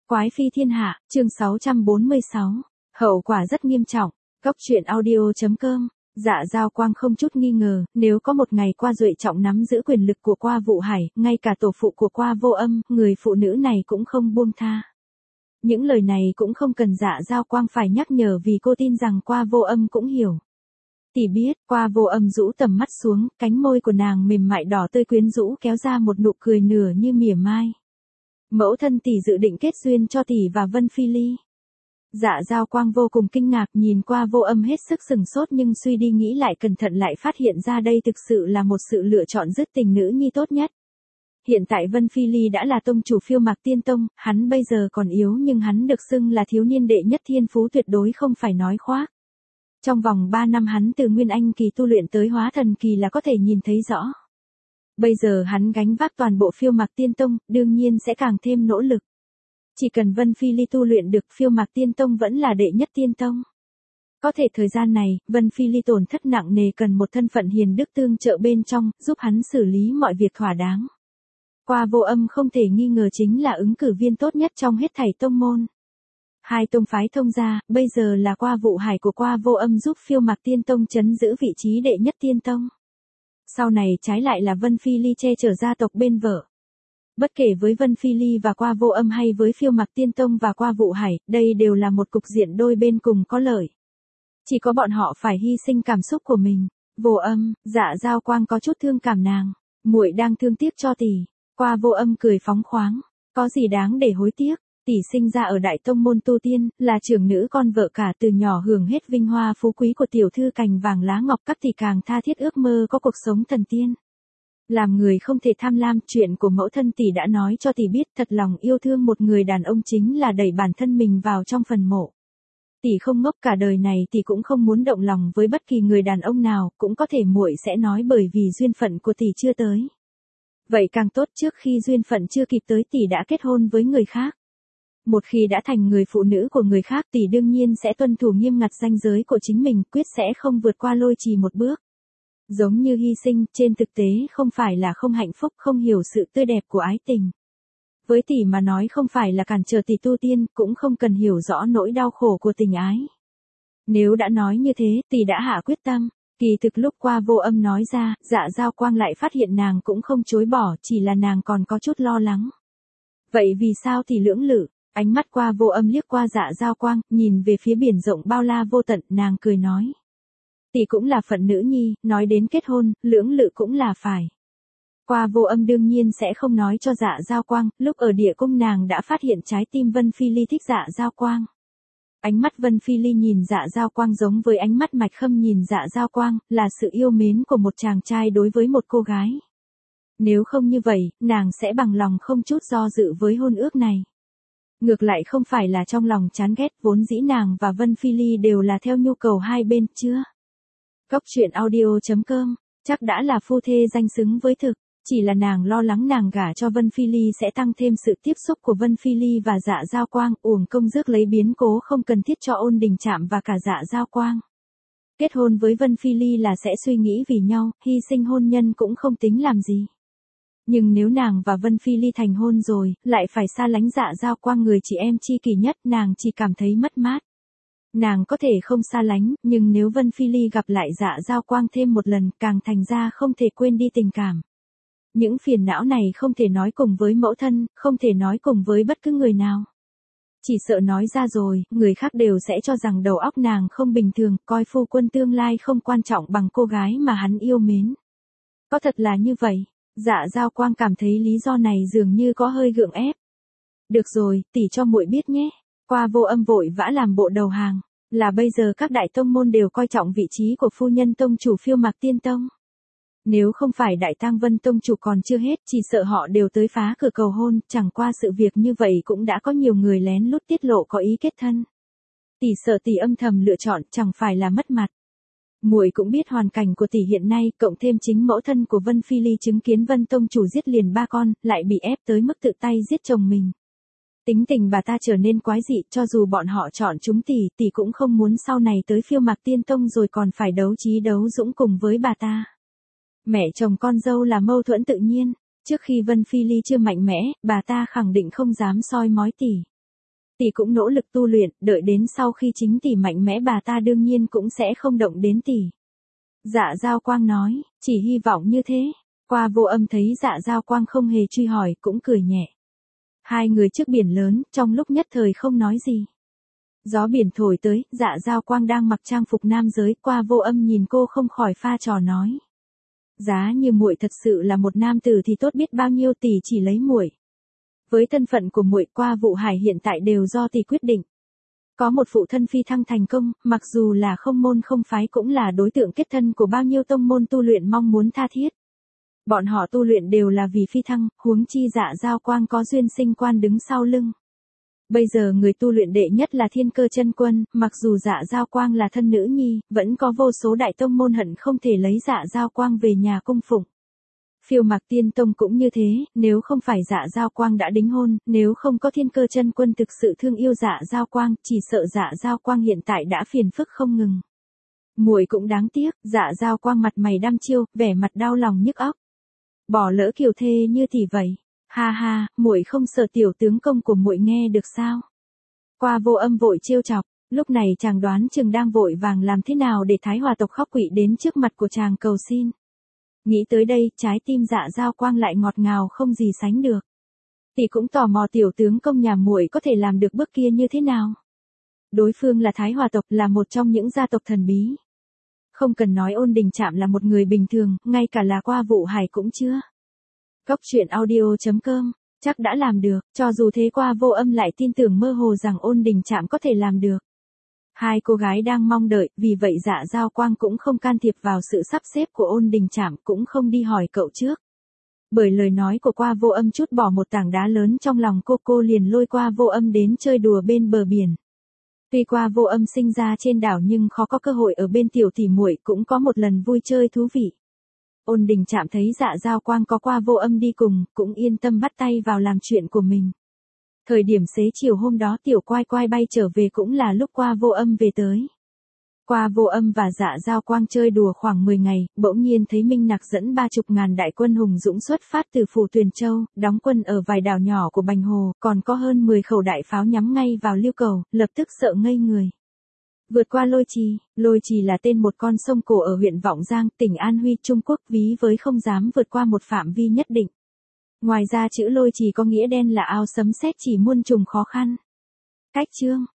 Quái phi thiên hạ, chương 646. Hậu quả rất nghiêm trọng. Cốc truyện audio.com. Dạ Giao Quang không chút nghi ngờ, nếu có một ngày Qua Duệ trọng nắm giữ quyền lực của Qua Vụ Hải, ngay cả tổ phụ của Qua Vô Âm, người phụ nữ này cũng không buông tha. Những lời này cũng không cần Dạ Giao Quang phải nhắc nhở vì cô tin rằng Qua Vô Âm cũng hiểu. Tỷ biết, Qua Vô Âm rũ tầm mắt xuống, cánh môi của nàng mềm mại đỏ tươi quyến rũ kéo ra một nụ cười nửa như mỉa mai. Mẫu thân tỷ dự định kết duyên cho tỷ và Vân Phi Ly. Dạ Giao Quang vô cùng kinh ngạc nhìn Qua Vô Âm hết sức sừng sốt, nhưng suy đi nghĩ lại cẩn thận lại phát hiện ra đây thực sự là một sự lựa chọn dứt tình nữ nhi tốt nhất. Hiện tại Vân Phi Ly đã là tông chủ Phiêu Mạc Tiên Tông, hắn bây giờ còn yếu nhưng hắn được xưng là thiếu niên đệ nhất thiên phú tuyệt đối không phải nói khoác. Trong vòng 3 năm hắn từ Nguyên Anh kỳ tu luyện tới Hóa Thần kỳ là có thể nhìn thấy rõ. Bây giờ hắn gánh vác toàn bộ Phiêu Mạc Tiên Tông, đương nhiên sẽ càng thêm nỗ lực. Chỉ cần Vân Phi Ly tu luyện được, Phiêu Mạc Tiên Tông vẫn là đệ nhất tiên tông. Có thể thời gian này, Vân Phi Ly tổn thất nặng nề cần một thân phận hiền đức tương trợ bên trong, giúp hắn xử lý mọi việc thỏa đáng. Qua Vô Âm không thể nghi ngờ chính là ứng cử viên tốt nhất trong hết thảy tông môn. Hai tông phái thông gia, bây giờ là Qua Vụ Hải của Qua Vô Âm giúp Phiêu Mạc Tiên Tông trấn giữ vị trí đệ nhất tiên tông. Sau này trái lại là Vân Phi Ly che chở gia tộc bên vợ. Bất kể với Vân Phi Ly và Qua Vô Âm hay với Phiêu Mạc Tiên Tông và Qua Vụ Hải, đây đều là một cục diện đôi bên cùng có lợi. Chỉ có bọn họ phải hy sinh cảm xúc của mình. Vô Âm, Dạ Giao Quang có chút thương cảm nàng. Muội đang thương tiếc cho tỷ. Qua Vô Âm cười phóng khoáng. Có gì đáng để hối tiếc. Tỷ sinh ra ở Đại Tông môn tu tiên, là trưởng nữ con vợ cả, từ nhỏ hưởng hết vinh hoa phú quý của tiểu thư cành vàng lá ngọc, các tỷ càng tha thiết ước mơ có cuộc sống thần tiên. Làm người không thể tham lam, chuyện của mẫu thân tỷ đã nói cho tỷ biết, thật lòng yêu thương một người đàn ông chính là đẩy bản thân mình vào trong phần mộ. Tỷ không ngốc, cả đời này tỷ cũng không muốn động lòng với bất kỳ người đàn ông nào, cũng có thể muội sẽ nói bởi vì duyên phận của tỷ chưa tới. Vậy càng tốt, trước khi duyên phận chưa kịp tới tỷ đã kết hôn với người khác. Một khi đã thành người phụ nữ của người khác, tỷ đương nhiên sẽ tuân thủ nghiêm ngặt ranh giới của chính mình, quyết sẽ không vượt qua lôi trì một bước. Giống như hy sinh, trên thực tế không phải là không hạnh phúc, không hiểu sự tươi đẹp của ái tình. Với tỷ mà nói không phải là cản trở tỷ tu tiên, cũng không cần hiểu rõ nỗi đau khổ của tình ái. Nếu đã nói như thế, tỷ đã hạ quyết tâm. Kỳ thực lúc Qua Vô Âm nói ra, Dạ Giao Quang lại phát hiện nàng cũng không chối bỏ, chỉ là nàng còn có chút lo lắng. Vậy vì sao tỷ lưỡng lự? Ánh mắt Qua Vô Âm liếc qua Dạ Giao Quang, nhìn về phía biển rộng bao la vô tận, nàng cười nói. Tỷ cũng là phận nữ nhi, nói đến kết hôn, lưỡng lự cũng là phải. Qua Vô Âm đương nhiên sẽ không nói cho Dạ Giao Quang, lúc ở địa cung nàng đã phát hiện trái tim Vân Phi Ly thích Dạ Giao Quang. Ánh mắt Vân Phi Ly nhìn Dạ Giao Quang giống với ánh mắt Mạch Khâm nhìn Dạ Giao Quang, là sự yêu mến của một chàng trai đối với một cô gái. Nếu không như vậy, nàng sẽ bằng lòng không chút do dự với hôn ước này. Ngược lại không phải là trong lòng chán ghét, vốn dĩ nàng và Vân Phi Ly đều là theo nhu cầu hai bên, chưa? Cốc truyện audio.com, chắc đã là phu thê danh xứng với thực, chỉ là nàng lo lắng nàng gả cho Vân Phi Ly sẽ tăng thêm sự tiếp xúc của Vân Phi Ly và Dạ Giao Quang, uổng công rước lấy biến cố không cần thiết cho Ôn Đình Trạm và cả Dạ Giao Quang. Kết hôn với Vân Phi Ly là sẽ suy nghĩ vì nhau, hy sinh hôn nhân cũng không tính làm gì. Nhưng nếu nàng và Vân Phi Ly thành hôn rồi, lại phải xa lánh Dạ Giao Quang, người chị em tri kỷ nhất, nàng chỉ cảm thấy mất mát. Nàng có thể không xa lánh, nhưng nếu Vân Phi Ly gặp lại Dạ Giao Quang thêm một lần, càng thành ra không thể quên đi tình cảm. Những phiền não này không thể nói cùng với mẫu thân, không thể nói cùng với bất cứ người nào. Chỉ sợ nói ra rồi, người khác đều sẽ cho rằng đầu óc nàng không bình thường, coi phu quân tương lai không quan trọng bằng cô gái mà hắn yêu mến. Có thật là như vậy? Dạ Giao Quang cảm thấy lý do này dường như có hơi gượng ép. Được rồi, tỷ cho muội biết nhé. Qua Vô Âm vội vã làm bộ đầu hàng, là bây giờ các đại tông môn đều coi trọng vị trí của phu nhân tông chủ Phiêu Mạc Tiên Tông. Nếu không phải Đại Tang Vân tông chủ còn chưa hết, chỉ sợ họ đều tới phá cửa cầu hôn, chẳng qua sự việc như vậy cũng đã có nhiều người lén lút tiết lộ có ý kết thân. Tỷ sợ tỷ âm thầm lựa chọn, chẳng phải là mất mặt. Muội cũng biết hoàn cảnh của tỷ hiện nay, cộng thêm chính mẫu thân của Vân Phi Ly chứng kiến Vân tông chủ giết liền 3 con, lại bị ép tới mức tự tay giết chồng mình. Tính tình bà ta trở nên quái dị, cho dù bọn họ chọn chúng tỷ cũng không muốn sau này tới Phiêu Mạc Tiên Tông rồi còn phải đấu trí đấu dũng cùng với bà ta. Mẹ chồng con dâu là mâu thuẫn tự nhiên, trước khi Vân Phi Ly chưa mạnh mẽ, bà ta khẳng định không dám soi mói tỷ. Tỷ cũng nỗ lực tu luyện, đợi đến sau khi chính tỷ mạnh mẽ bà ta đương nhiên cũng sẽ không động đến tỷ. Dạ Giao Quang nói, chỉ hy vọng như thế. Qua Vô Âm thấy Dạ Giao Quang không hề truy hỏi, cũng cười nhẹ. Hai người trước biển lớn, trong lúc nhất thời không nói gì. Gió biển thổi tới, Dạ Giao Quang đang mặc trang phục nam giới, Qua Vô Âm nhìn cô không khỏi pha trò nói. Giá như muội thật sự là một nam tử thì tốt biết bao nhiêu, tỷ chỉ lấy muội. Với thân phận của muội, Qua Vụ Hải hiện tại đều do tỷ quyết định. Có một phụ thân phi thăng thành công, mặc dù là không môn không phái cũng là đối tượng kết thân của bao nhiêu tông môn tu luyện mong muốn tha thiết. Bọn họ tu luyện đều là vì phi thăng, huống chi Dạ Giao Quang có duyên sinh quan đứng sau lưng. Bây giờ người tu luyện đệ nhất là Thiên Cơ Chân Quân, mặc dù Dạ Giao Quang là thân nữ nhi, vẫn có vô số đại tông môn hận không thể lấy Dạ Giao Quang về nhà cung phụng. Phiêu Mạc Tiên Tông cũng như thế, nếu không phải Dạ Giao Quang đã đính hôn, nếu không có Thiên Cơ Chân Quân thực sự thương yêu Dạ Giao Quang, chỉ sợ Dạ Giao Quang hiện tại đã phiền phức không ngừng. Muội cũng đáng tiếc, Dạ Giao Quang mặt mày đăm chiêu, vẻ mặt đau lòng nhức óc. Bỏ lỡ kiều thê như tỷ vậy. Ha ha, muội không sợ tiểu tướng công của muội nghe được sao? Qua Vô Âm vội trêu chọc, lúc này chàng đoán chừng đang vội vàng làm thế nào để Thái Hòa tộc Khóc Quỵ đến trước mặt của chàng cầu xin. Nghĩ tới đây, trái tim Dạ Giao Quang lại ngọt ngào không gì sánh được. Tỷ cũng tò mò tiểu tướng công nhà muội có thể làm được bước kia như thế nào. Đối phương là Thái Hòa tộc, là một trong những gia tộc thần bí. Không cần nói Ôn Đình Trạm là một người bình thường, ngay cả là Qua Vụ Hải cũng chưa. Cốc truyện audio.com, chắc đã làm được, cho dù thế Qua Vô Âm lại tin tưởng mơ hồ rằng Ôn Đình Trạm có thể làm được. Hai cô gái đang mong đợi, vì vậy Dạ Giao Quang cũng không can thiệp vào sự sắp xếp của Ôn Đình Trạm, cũng không đi hỏi cậu trước. Bởi lời nói của Qua Vô Âm chút bỏ một tảng đá lớn trong lòng cô liền lôi Qua Vô Âm đến chơi đùa bên bờ biển. Tuy Qua Vô Âm sinh ra trên đảo nhưng khó có cơ hội ở bên tiểu tỷ muội, cũng có một lần vui chơi thú vị. Ôn Đình Trạm thấy Dạ Giao Quang có Qua Vô Âm đi cùng, cũng yên tâm bắt tay vào làm chuyện của mình. Thời điểm xế chiều hôm đó tiểu Quai Quai bay trở về cũng là lúc Qua Vô Âm về tới. Qua Vô Âm và Dạ Giao Quang chơi đùa khoảng 10 ngày, bỗng nhiên thấy Minh Nặc dẫn 30.000 đại quân hùng dũng xuất phát từ phủ Tuyền Châu, đóng quân ở vài đảo nhỏ của Bành Hồ, còn có hơn 10 khẩu đại pháo nhắm ngay vào Lưu Cầu, lập tức sợ ngây người. Vượt qua Lôi Trì là tên một con sông cổ ở huyện Vọng Giang, tỉnh An Huy, Trung Quốc, ví với không dám vượt qua một phạm vi nhất định. Ngoài ra chữ Lôi Trì có nghĩa đen là ao sấm sét chỉ muôn trùng khó khăn. Cách chương